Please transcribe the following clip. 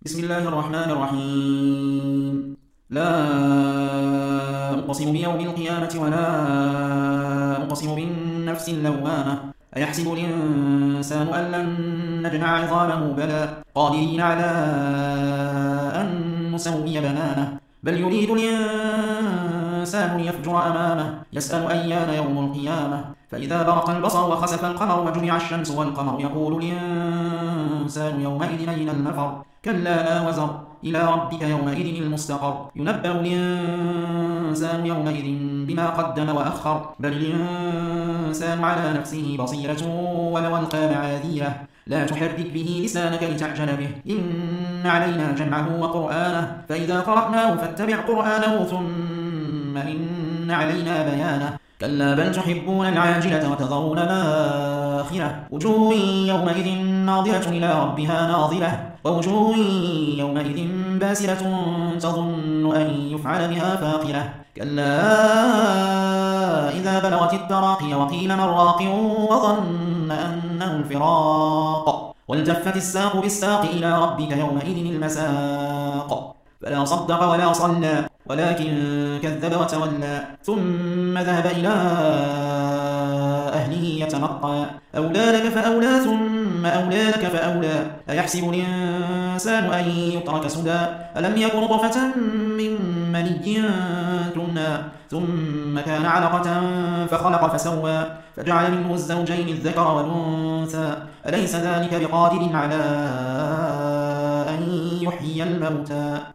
بسم الله الرحمن الرحيم. لا أقسم بيوم القيامة ولا أقسم بالنفس اللوامة. أيحسب الإنسان أن لن نجمع عظامه بلى قادرين على أن نسوي بنانه بل يريد الإنسان ليفجر أمامه يسأل أيان يوم القيامة فإذا برق البصر وخسف القمر وجمع الشمس والقمر يقول الإنسان يومئذ أين المفر كلا لا وزر إلى ربك يومئذ المستقر ينبأ الإنسان يومئذ بما قدم وأخر بل الإنسان على نفسه بصيرة ولو ألقى معاذيره لا تحرك به لسانك لتعجل به إن علينا جمعه وقرآنه فإذا قرأناه فاتبع قرآنه ثم إن علينا بيانه كلا بل تحبون العاجلة وتذرون الآخرة وجوه يومئذ ناظرة إلى ربها ناظرة ووجوه يومئذ باسرة تظن أن يفعل بها فاقرة كلا إذا بلغت التراقي وقيل من راق وظن أنه الفراق والتفت الساق بالساق إلى ربك يومئذ المساق فلا صدق ولا صلى ولكن كذب وتولى ثم ذهب إلى أهله يتمطى أولى لك فأولى ثم أولى لك فأولى أيحسب الإنسان أن يترك سدى ألم يك نطفة من مني تمنى ثم كان علقة فخلق فسوى فجعل منه الزوجين الذكر والأنثى أليس ذلك بقادر على أن يحيي الموتى